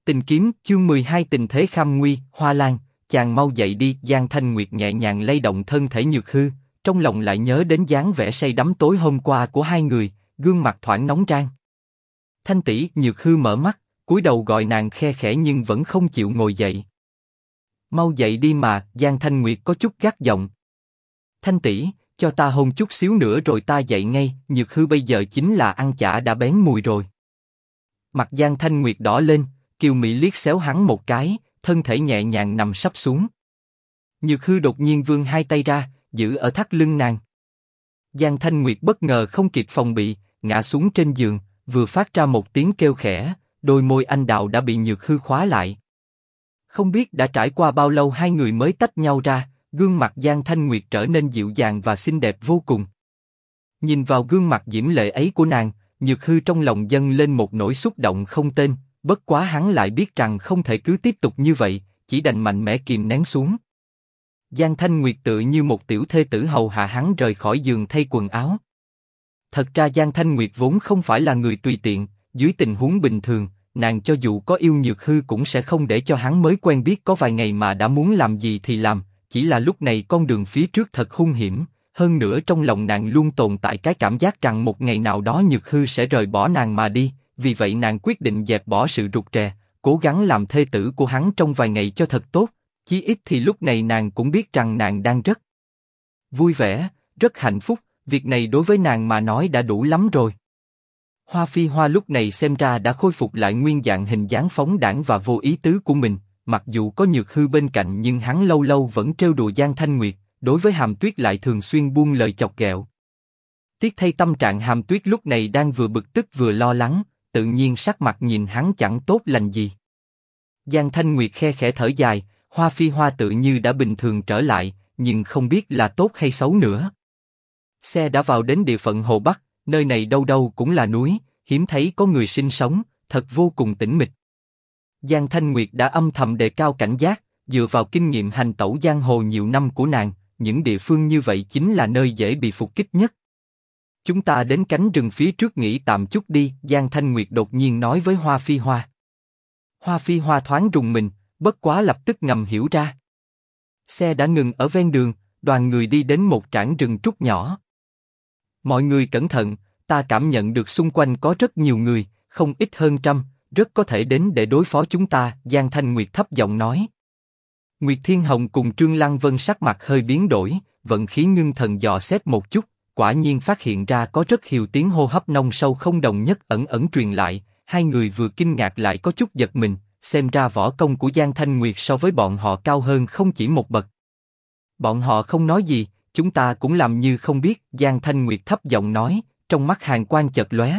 Tình kiếm, chương 12 tình thế kham nguy. Hoa Lan, chàng mau dậy đi. Giang Thanh Nguyệt nhẹ nhàng lay động thân thể Nhược Hư, trong lòng lại nhớ đến dáng vẻ say đắm tối hôm qua của hai người, gương mặt thoảng nóng rang. Thanh tỷ. Nhược Hư mở mắt, cúi đầu gọi nàng khe khẽ nhưng vẫn không chịu ngồi dậy. Mau dậy đi mà. Giang Thanh Nguyệt có chút gắt giọng. Thanh tỷ, cho ta hôn chút xíu nữa rồi ta dậy ngay. Nhược Hư bây giờ chính là ăn chả đã bén mùi rồi. Mặt Giang Thanh Nguyệt đỏ lên, kiều mị liếc xéo hắn một cái, thân thể nhẹ nhàng nằm sấp xuống. Nhược Hư đột nhiên vươn hai tay ra, giữ ở thắt lưng nàng. Giang Thanh Nguyệt bất ngờ không kịp phòng bị, ngã xuống trên giường, vừa phát ra một tiếng kêu khẽ, đôi môi anh đào đã bị Nhược Hư khóa lại. Không biết đã trải qua bao lâu hai người mới tách nhau ra, gương mặt Giang Thanh Nguyệt trở nên dịu dàng và xinh đẹp vô cùng. Nhìn vào gương mặt diễm lệ ấy của nàng, Nhược Hư trong lòng dâng lên một nỗi xúc động không tên, bất quá hắn lại biết rằng không thể cứ tiếp tục như vậy, chỉ đành mạnh mẽ kìm nén xuống. Giang Thanh Nguyệt tựa như một tiểu thê tử hầu hạ hắn rời khỏi giường thay quần áo. Thật ra Giang Thanh Nguyệt vốn không phải là người tùy tiện, dưới tình huống bình thường, nàng cho dù có yêu Nhược Hư cũng sẽ không để cho hắn mới quen biết có vài ngày mà đã muốn làm gì thì làm, chỉ là lúc này con đường phía trước thật hung hiểm, hơn nữa trong lòng nàng luôn tồn tại cái cảm giác rằng một ngày nào đó Nhược Hư sẽ rời bỏ nàng mà đi, vì vậy nàng quyết định dẹp bỏ sự rụt rè, cố gắng làm thê tử của hắn trong vài ngày cho thật tốt, chí ít thì lúc này nàng cũng biết rằng nàng đang rất vui vẻ, rất hạnh phúc, việc này đối với nàng mà nói đã đủ lắm rồi. Hoa Phi Hoa lúc này xem ra đã khôi phục lại nguyên dạng hình dáng phóng đãng và vô ý tứ của mình, mặc dù có Nhược Hư bên cạnh nhưng hắn lâu lâu vẫn trêu đùa Giang Thanh Nguyệt, đối với Hàm Tuyết lại thường xuyên buông lời chọc ghẹo. Tiếc thay tâm trạng Hàm Tuyết lúc này đang vừa bực tức vừa lo lắng, tự nhiên sắc mặt nhìn hắn chẳng tốt lành gì. Giang Thanh Nguyệt khe khẽ thở dài, Hoa Phi Hoa tự như đã bình thường trở lại, nhưng không biết là tốt hay xấu nữa. Xe đã vào đến địa phận Hồ Bắc, nơi này đâu đâu cũng là núi, hiếm thấy có người sinh sống, thật vô cùng tĩnh mịch. Giang Thanh Nguyệt đã âm thầm đề cao cảnh giác, dựa vào kinh nghiệm hành tẩu giang hồ nhiều năm của nàng, những địa phương như vậy chính là nơi dễ bị phục kích nhất. Chúng ta đến cánh rừng phía trước nghỉ tạm chút đi, Giang Thanh Nguyệt đột nhiên nói với Hoa Phi Hoa. Hoa Phi Hoa thoáng rùng mình, bất quá lập tức ngầm hiểu ra. Xe đã ngừng ở ven đường, đoàn người đi đến một trảng rừng trúc nhỏ. Mọi người cẩn thận, ta cảm nhận được xung quanh có rất nhiều người, không ít hơn trăm, rất có thể đến để đối phó chúng ta, Giang Thanh Nguyệt thấp giọng nói. Nguyệt Thiên Hồng cùng Trương Lăng Vân sắc mặt hơi biến đổi, vận khí ngưng thần dò xét một chút, quả nhiên phát hiện ra có rất nhiều tiếng hô hấp nông sâu không đồng nhất ẩn ẩn truyền lại, hai người vừa kinh ngạc lại có chút giật mình, xem ra võ công của Giang Thanh Nguyệt so với bọn họ cao hơn không chỉ một bậc. Bọn họ không nói gì, chúng ta cũng làm như không biết, Giang Thanh Nguyệt thấp giọng nói, trong mắt hàn quang chợt lóe.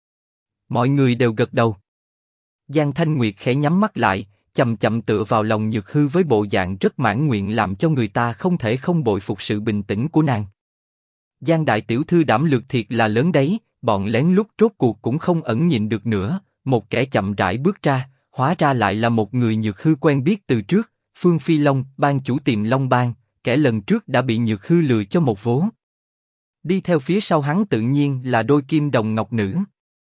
Mọi người đều gật đầu. Giang Thanh Nguyệt khẽ nhắm mắt lại, chậm chậm tựa vào lòng Nhược Hư với bộ dạng rất mãn nguyện làm cho người ta không thể không bội phục sự bình tĩnh của nàng. Giang đại tiểu thư đảm lược thiệt là lớn đấy, bọn lén lút rốt cuộc cũng không ẩn nhịn được nữa, một kẻ chậm rãi bước ra, hóa ra lại là một người Nhược Hư quen biết từ trước, Phương Phi Long, ban chủ Tiềm Long Bang, kẻ lần trước đã bị Nhược Hư lừa cho một vố. Đi theo phía sau hắn tự nhiên là đôi kim đồng ngọc nữ.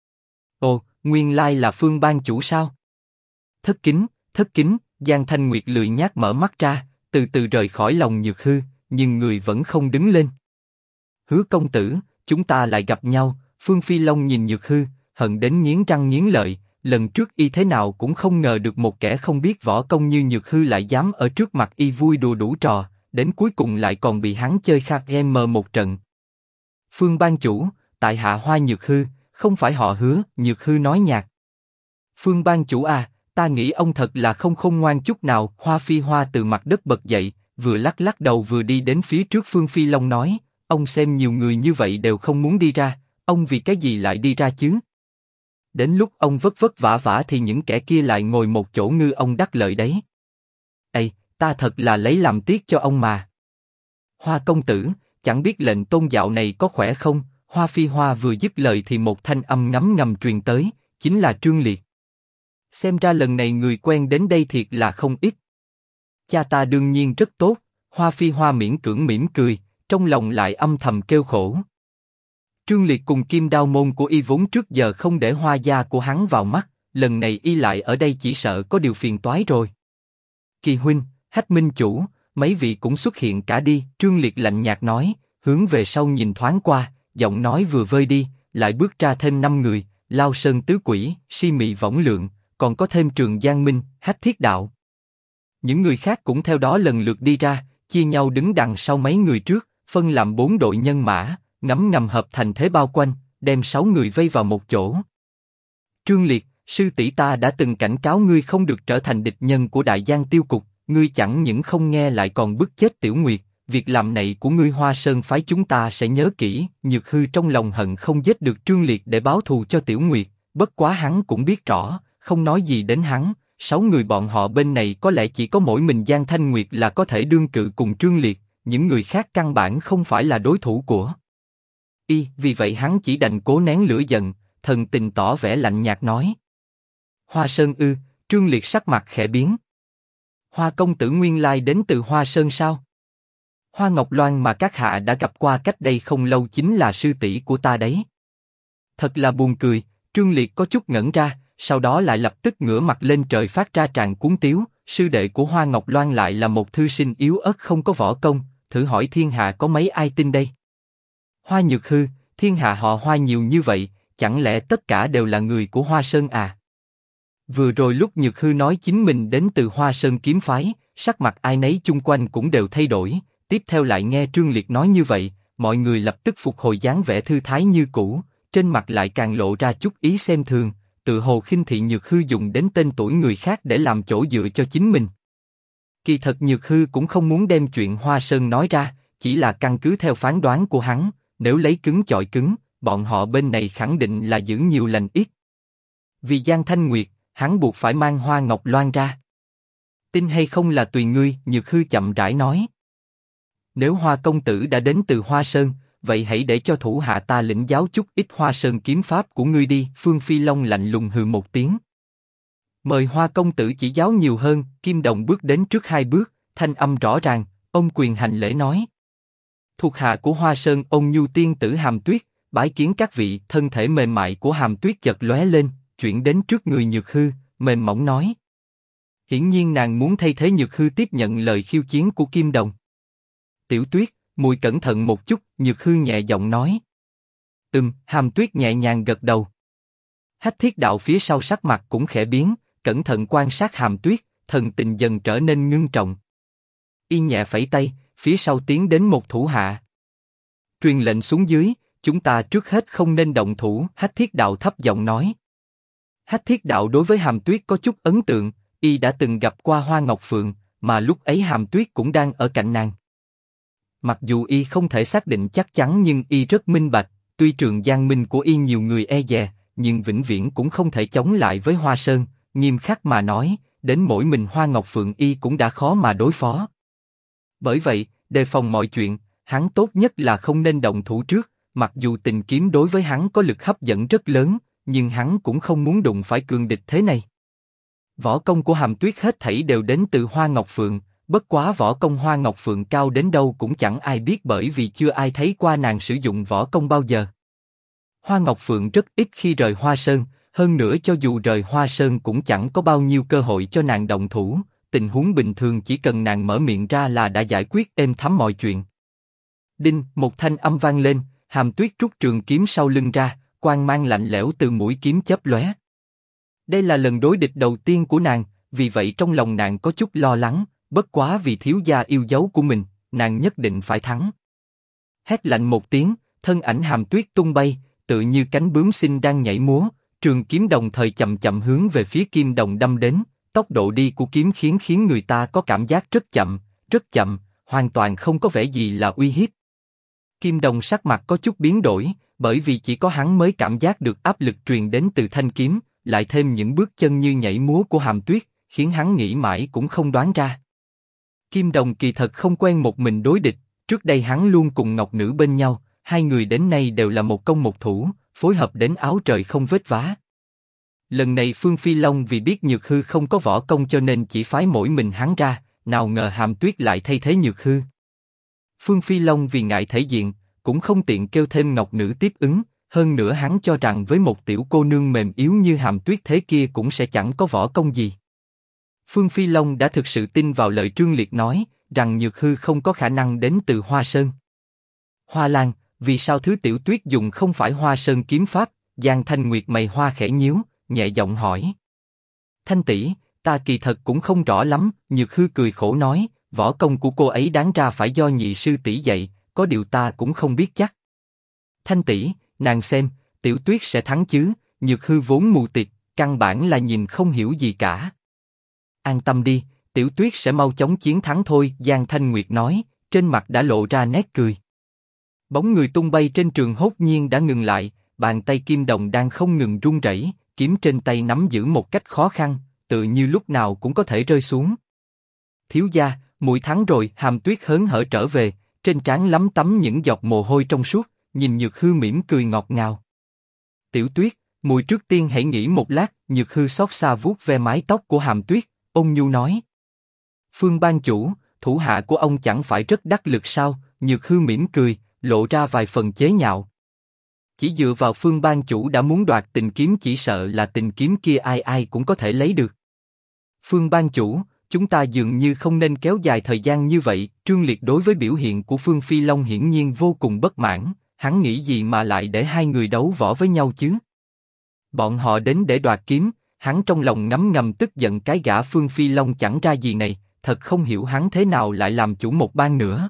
Ồ, nguyên lai là Phương ban chủ sao? Thất kính, Giang Thanh Nguyệt lười nhác mở mắt ra, từ từ rời khỏi lòng Nhược Hư, nhưng người vẫn không đứng lên. Hứa công tử, chúng ta lại gặp nhau. Phương Phi Long nhìn Nhược Hư, hận đến nghiến răng nghiến lợi. Lần trước y thế nào cũng không ngờ được một kẻ không biết võ công như Nhược Hư lại dám ở trước mặt y vui đùa đủ trò, đến cuối cùng lại còn bị hắn chơi khạc game một trận. Phương ban chủ, tại hạ Hoa Nhược Hư, không phải họ Hứa. Nhược Hư nói nhạt. Phương ban chủ à, ta nghĩ ông thật là không khôn ngoan chút nào. Hoa Phi Hoa từ mặt đất bật dậy, vừa lắc lắc đầu vừa đi đến phía trước Phương Phi Long nói, ông xem nhiều người như vậy đều không muốn đi ra, ông vì cái gì lại đi ra chứ? Đến lúc ông vất vất vả vả thì những kẻ kia lại ngồi một chỗ ngư ông đắc lợi đấy. Ây, ta thật là lấy làm tiếc cho ông mà. Hoa công tử, chẳng biết lệnh tôn dạo này có khỏe không? Hoa Phi Hoa vừa dứt lời thì một thanh âm ngấm ngầm truyền tới, chính là Trương Liệt. Xem ra lần này người quen đến đây thiệt là không ít. Cha ta đương nhiên rất tốt. Hoa Phi Hoa miễn cưỡng mỉm cười, trong lòng lại âm thầm kêu khổ. Trương Liệt cùng Kim Đao môn của y vốn trước giờ không để Hoa gia của hắn vào mắt, lần này y lại ở đây chỉ sợ có điều phiền toái rồi. Kỳ huynh, Hách minh chủ, mấy vị cũng xuất hiện cả đi, Trương Liệt lạnh nhạt nói, hướng về sau nhìn thoáng qua, giọng nói vừa vơi đi, lại bước ra thêm 5 người, Lao Sơn Tứ Quỷ, Si Mị Võng Lượng, còn có thêm Trường Giang Minh, Hách Thiết Đạo. Những người khác cũng theo đó lần lượt đi ra, chia nhau đứng đằng sau mấy người trước, phân làm 4 đội nhân mã, ngầm hợp thành thế bao quanh, đem 6 người vây vào một chỗ. Trương Liệt, sư tỷ ta đã từng cảnh cáo ngươi không được trở thành địch nhân của Đại Giang Tiêu Cục, ngươi chẳng những không nghe lại còn bức chết Tiểu Nguyệt, việc làm này của ngươi Hoa Sơn phái chúng ta sẽ nhớ kỹ. Nhược Hư trong lòng hận không giết được Trương Liệt để báo thù cho Tiểu Nguyệt, bất quá hắn cũng biết rõ, không nói gì đến hắn, 6 người bọn họ bên này có lẽ chỉ có mỗi mình Giang Thanh Nguyệt là có thể đương cự cùng Trương Liệt, những người khác căn bản không phải là đối thủ của vì vậy hắn chỉ đành cố nén lửa giận, thần tình tỏ vẻ lạnh nhạt nói. Hoa Sơn ư? Trương Liệt sắc mặt khẽ biến. Hoa công tử nguyên lai đến từ Hoa Sơn sao? Hoa Ngọc Loan mà các hạ đã gặp qua cách đây không lâu chính là sư tỷ của ta đấy. Thật là buồn cười, Trương Liệt có chút ngẩn ra, sau đó lại lập tức ngửa mặt lên trời phát ra tràng cuốn tiếu, sư đệ của Hoa Ngọc Loan lại là một thư sinh yếu ớt không có võ công, thử hỏi thiên hạ có mấy ai tin đây? Hoa Nhược Hư, thiên hạ họ Hoa nhiều như vậy, chẳng lẽ tất cả đều là người của Hoa Sơn à? Vừa rồi lúc Nhược Hư nói chính mình đến từ Hoa Sơn kiếm phái, sắc mặt ai nấy chung quanh cũng đều thay đổi, tiếp theo lại nghe Trương Liệt nói như vậy, mọi người lập tức phục hồi dáng vẻ thư thái như cũ, trên mặt lại càng lộ ra chút ý xem thường, tự hồ khinh thị Nhược Hư dùng đến tên tuổi người khác để làm chỗ dựa cho chính mình. Kỳ thật Nhược Hư cũng không muốn đem chuyện Hoa Sơn nói ra, chỉ là căn cứ theo phán đoán của hắn, nếu lấy cứng chọi cứng, bọn họ bên này khẳng định là giữ nhiều lành ít. Vì Giang Thanh Nguyệt, hắn buộc phải mang Hoa Ngọc Loan ra. Tin hay không là tùy ngươi, Nhược Hư chậm rãi nói. Nếu Hoa công tử đã đến từ Hoa Sơn, vậy hãy để cho thủ hạ ta lĩnh giáo chút ít Hoa Sơn kiếm pháp của ngươi đi. Phương Phi Long lạnh lùng hừ một tiếng. Mời Hoa công tử chỉ giáo nhiều hơn. Kim Đồng bước đến trước 2 bước, thanh âm rõ ràng, ôm quyền hành lễ nói. Thuộc hạ của Hoa Sơn Ôn Nhu tiên tử Hàm Tuyết, bái kiến các vị. Thân thể mềm mại của Hàm Tuyết chợt lóe lên, chuyển đến trước người Nhược Hư, mềm mỏng nói. Hiển nhiên nàng muốn thay thế Nhược Hư tiếp nhận lời khiêu chiến của Kim Đồng. Tiểu Tuyết, muội cẩn thận một chút, Nhược Hư nhẹ giọng nói. Hàm Tuyết nhẹ nhàng gật đầu. Hách Thiết Đạo phía sau sắc mặt cũng khẽ biến, cẩn thận quan sát Hàm Tuyết, thần tình dần trở nên ngưng trọng. Y nhẹ phẩy tay, phía sau tiến đến một thủ hạ. Truyền lệnh xuống dưới, chúng ta trước hết không nên động thủ. Hách Thiết Đạo thấp giọng nói. Hách Thiết Đạo đối với Hàm Tuyết có chút ấn tượng, y đã từng gặp qua Hoa Ngọc Phượng, mà lúc ấy Hàm Tuyết cũng đang ở cạnh nàng. Mặc dù y không thể xác định chắc chắn nhưng y rất minh bạch, tuy Trường Giang Minh của y nhiều người e dè, nhưng vĩnh viễn cũng không thể chống lại với Hoa Sơn. Nghiêm khắc mà nói, đến mỗi mình Hoa Ngọc Phượng y cũng đã khó mà đối phó. Bởi vậy, đề phòng mọi chuyện, hắn tốt nhất là không nên động thủ trước. Mặc dù tình kiếm đối với hắn có lực hấp dẫn rất lớn, nhưng hắn cũng không muốn đụng phải cường địch thế này. Võ công của Hàm Tuyết hết thảy đều đến từ Hoa Ngọc Phượng, bất quá võ công Hoa Ngọc Phượng cao đến đâu cũng chẳng ai biết bởi vì chưa ai thấy qua nàng sử dụng võ công bao giờ. Hoa Ngọc Phượng rất ít khi rời Hoa Sơn, hơn nữa cho dù rời Hoa Sơn cũng chẳng có bao nhiêu cơ hội cho nàng động thủ, tình huống bình thường chỉ cần nàng mở miệng ra là đã giải quyết êm thấm mọi chuyện. Đinh, một thanh âm vang lên, Hàm Tuyết rút trường kiếm sau lưng ra, quang mang lạnh lẽo từ mũi kiếm chớp lóe. Đây là lần đối địch đầu tiên của nàng, vì vậy trong lòng nàng có chút lo lắng, bất quá vì thiếu gia yêu dấu của mình, nàng nhất định phải thắng. Hét lạnh một tiếng, thân ảnh Hàm Tuyết tung bay, tựa như cánh bướm xinh đang nhảy múa, trường kiếm đồng thời chậm chậm hướng về phía Kim Đồng đâm đến, tốc độ đi của kiếm khiến người ta có cảm giác rất chậm, hoàn toàn không có vẻ gì là uy hiếp. Kim Đồng sắc mặt có chút biến đổi, bởi vì chỉ có hắn mới cảm giác được áp lực truyền đến từ thanh kiếm, lại thêm những bước chân như nhảy múa của Hàm Tuyết, khiến hắn nghĩ mãi cũng không đoán ra. Kim Đồng kỳ thật không quen một mình đối địch, trước đây hắn luôn cùng Ngọc Nữ bên nhau, hai người đến nay đều là một công một thủ, phối hợp đến áo trời không vết vá. Lần này Phương Phi Long vì biết Nhược Hư không có võ công cho nên chỉ phái mỗi mình hắn ra, nào ngờ Hàm Tuyết lại thay thế Nhược Hư. Phương Phi Long vì ngại thể diện, cũng không tiện kêu thêm Ngọc Nữ tiếp ứng, hơn nữa hắn cho rằng với một tiểu cô nương mềm yếu như Hàm Tuyết thế kia cũng sẽ chẳng có võ công gì. Phương Phi Long đã thực sự tin vào lời Trương Liệt nói, rằng Nhược Hư không có khả năng đến từ Hoa Sơn. Hoa Lan, vì sao thứ Tiểu Tuyết dùng không phải Hoa Sơn kiếm pháp? Giang Thanh Nguyệt mày hoa khẽ nhíu, nhẹ giọng hỏi. Thanh tỷ, ta kỳ thật cũng không rõ lắm. Nhược Hư cười khổ nói, võ công của cô ấy đáng ra phải do nhị sư tỷ dạy, có điều ta cũng không biết chắc. Thanh tỷ, nàng xem, Tiểu Tuyết sẽ thắng chứ? Nhược Hư vốn mù tịt, căn bản là nhìn không hiểu gì cả. An tâm đi, Tiểu Tuyết sẽ mau chóng chiến thắng thôi. Giang Thanh Nguyệt nói, trên mặt đã lộ ra nét cười. Bóng người tung bay trên trường hốt nhiên đã ngừng lại, bàn tay kim đồng đang không ngừng run rẩy, kiếm trên tay nắm giữ một cách khó khăn, tự như lúc nào cũng có thể rơi xuống. Thiếu gia, muội thắng rồi. Hàm Tuyết hớn hở trở về, trên trán lấm tấm những giọt mồ hôi trong suốt, nhìn Nhược Hư mỉm cười ngọt ngào. Tiểu Tuyết, muội trước tiên hãy nghỉ một lát. Nhược Hư xót xa vuốt ve mái tóc của Hàm Tuyết, ôn nhu nói. Phương ban chủ, thủ hạ của ông chẳng phải rất đắc lực sao? Nhược Hư mỉm cười, lộ ra vài phần chế nhạo. Chỉ dựa vào Phương ban chủ đã muốn đoạt tình kiếm, chỉ sợ là tình kiếm kia ai ai cũng có thể lấy được. Phương ban chủ, chúng ta dường như không nên kéo dài thời gian như vậy. Trương Liệt đối với biểu hiện của Phương Phi Long hiển nhiên vô cùng bất mãn, hắn nghĩ gì mà lại để hai người đấu võ với nhau chứ? Bọn họ đến để đoạt kiếm, hắn trong lòng ngấm ngầm tức giận cái gã Phương Phi Long chẳng ra gì này, thật không hiểu hắn thế nào lại làm chủ một bang nữa.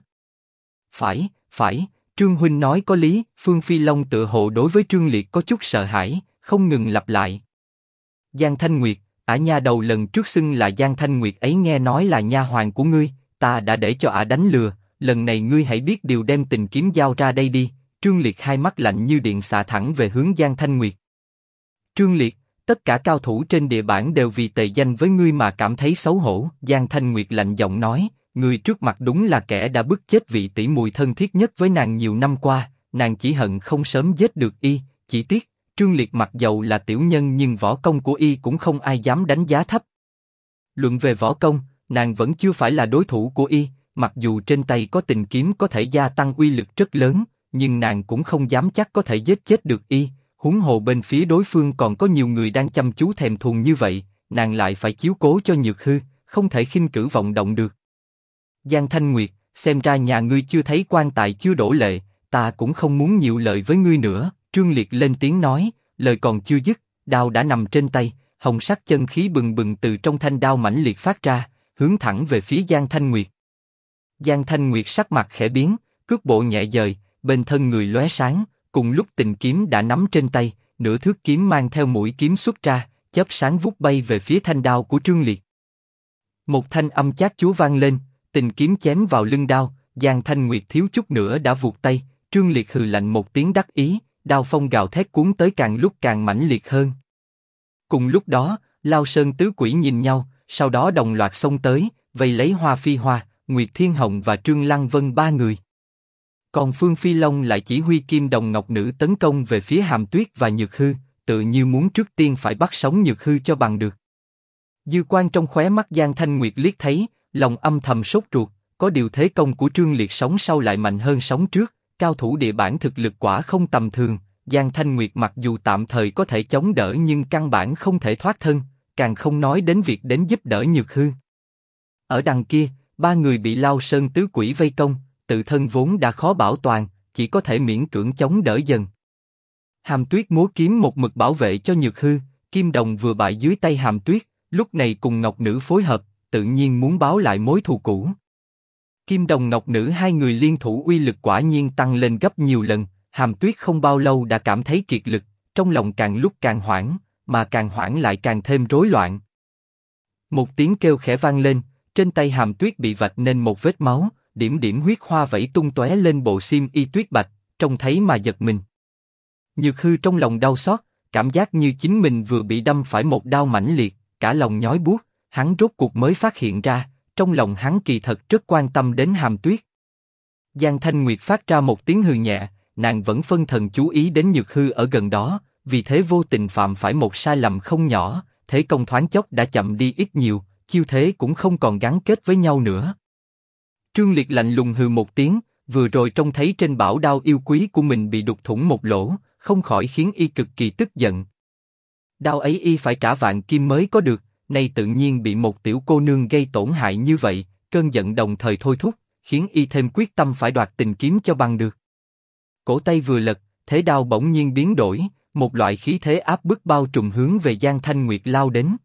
Phải, Trương huynh nói có lý. Phương Phi Long tựa hồ đối với Trương Liệt có chút sợ hãi, không ngừng lặp lại. Giang Thanh Nguyệt, ả nha đầu lần trước xưng là Giang Thanh Nguyệt ấy nghe nói là nha hoàn của ngươi, ta đã để cho ả đánh lừa, lần này ngươi hãy biết điều, đem tình kiếm giao ra đây đi. Trương Liệt hai mắt lạnh như điện xạ thẳng về hướng Giang Thanh Nguyệt. Trương Liệt, tất cả cao thủ trên địa bản đều vì tề danh với ngươi mà cảm thấy xấu hổ. Giang Thanh Nguyệt lạnh giọng nói, người trước mặt đúng là kẻ đã bức chết vị tỷ muội thân thiết nhất với nàng nhiều năm qua, nàng chỉ hận không sớm giết được y. Chỉ tiếc, Trương Liệt mặc dầu là tiểu nhân nhưng võ công của y cũng không ai dám đánh giá thấp. Luận về võ công, nàng vẫn chưa phải là đối thủ của y, mặc dù trên tay có tình kiếm có thể gia tăng uy lực rất lớn, nhưng nàng cũng không dám chắc có thể giết chết được y. Huống hồ bên phía đối phương còn có nhiều người đang chăm chú thèm thuồng như vậy, nàng lại phải chiếu cố cho Nhược Hư, không thể khinh cử vọng động được. Giang Thanh Nguyệt, xem ra nhà ngươi chưa thấy quan tài chưa đổ lệ, ta cũng không muốn nhiều lời với ngươi nữa. Trương Liệt lên tiếng nói, lời còn chưa dứt, đao đã nằm trên tay, hồng sắc chân khí bừng bừng từ trong thanh đao mãnh liệt phát ra, hướng thẳng về phía Giang Thanh Nguyệt. Giang Thanh Nguyệt sắc mặt khẽ biến, cước bộ nhẹ dời, bên thân người lóe sáng, cùng lúc tình kiếm đã nắm trên tay, nửa thước kiếm mang theo mũi kiếm xuất ra, chớp sáng vút bay về phía thanh đao của Trương Liệt. Một thanh âm chát chúa vang lên, tình kiếm chém vào lưng đao, Giang Thanh Nguyệt thiếu chút nữa đã vụt tay. Trương Liệt hừ lạnh một tiếng đắc ý, đao phong gào thét cuốn tới càng lúc càng mãnh liệt hơn. Cùng lúc đó, Lao Sơn tứ quỷ nhìn nhau, sau đó đồng loạt xông tới, vây lấy Hoa Phi Hoa, Nguyệt Thiên Hồng và Trương Lăng Vân ba người. Còn Phương Phi Long lại chỉ huy Kim Đồng Ngọc Nữ tấn công về phía Hàm Tuyết và Nhược Hư, tự như muốn trước tiên phải bắt sống Nhược Hư cho bằng được. Dư quan trong khóe mắt Giang Thanh Nguyệt liếc thấy, lòng âm thầm sốt ruột, có điều thế công của Trương Liệt sóng sau lại mạnh hơn sóng trước, cao thủ địa bản thực lực quả không tầm thường. Giang Thanh Nguyệt mặc dù tạm thời có thể chống đỡ nhưng căn bản không thể thoát thân, càng không nói đến việc đến giúp đỡ Nhược Hư. Ở đằng kia, ba người bị Lao Sơn tứ quỷ vây công, tự thân vốn đã khó bảo toàn, chỉ có thể miễn cưỡng chống đỡ dần. Hàm Tuyết múa kiếm một mực bảo vệ cho Nhược Hư, Kim Đồng vừa bại dưới tay Hàm Tuyết, lúc này cùng Ngọc Nữ phối hợp, tự nhiên muốn báo lại mối thù cũ. Kim Đồng Ngọc Nữ hai người liên thủ uy lực quả nhiên tăng lên gấp nhiều lần. Hàm Tuyết không bao lâu đã cảm thấy kiệt lực, trong lòng càng lúc càng hoảng, mà càng hoảng lại càng thêm rối loạn. Một tiếng kêu khẽ vang lên, trên tay Hàm Tuyết bị vạch nên một vết máu, điểm điểm huyết hoa vẩy tung tóe lên bộ xiêm y tuyết bạch, trông thấy mà giật mình. Nhược Hư trong lòng đau xót, cảm giác như chính mình vừa bị đâm phải một đao mãnh liệt, cả lòng nhói buốt. Hắn rốt cuộc mới phát hiện ra, trong lòng hắn kỳ thật rất quan tâm đến Hàm Tuyết. Giang Thanh Nguyệt phát ra một tiếng hừ nhẹ, nàng vẫn phân thần chú ý đến Nhược Hư ở gần đó, vì thế vô tình phạm phải một sai lầm không nhỏ, thế công thoáng chốc đã chậm đi ít nhiều, chiêu thế cũng không còn gắn kết với nhau nữa. Trương Liệt lạnh lùng hừ một tiếng, vừa rồi trông thấy trên bảo đao yêu quý của mình bị đục thủng một lỗ, không khỏi khiến y cực kỳ tức giận. Đao ấy y phải trả vạn kim mới có được, nay tự nhiên bị một tiểu cô nương gây tổn hại như vậy, cơn giận đồng thời thôi thúc, khiến y thêm quyết tâm phải đoạt tình kiếm cho bằng được. Cổ tay vừa lật, thế đao bỗng nhiên biến đổi, một loại khí thế áp bức bao trùm hướng về Giang Thanh Nguyệt lao đến.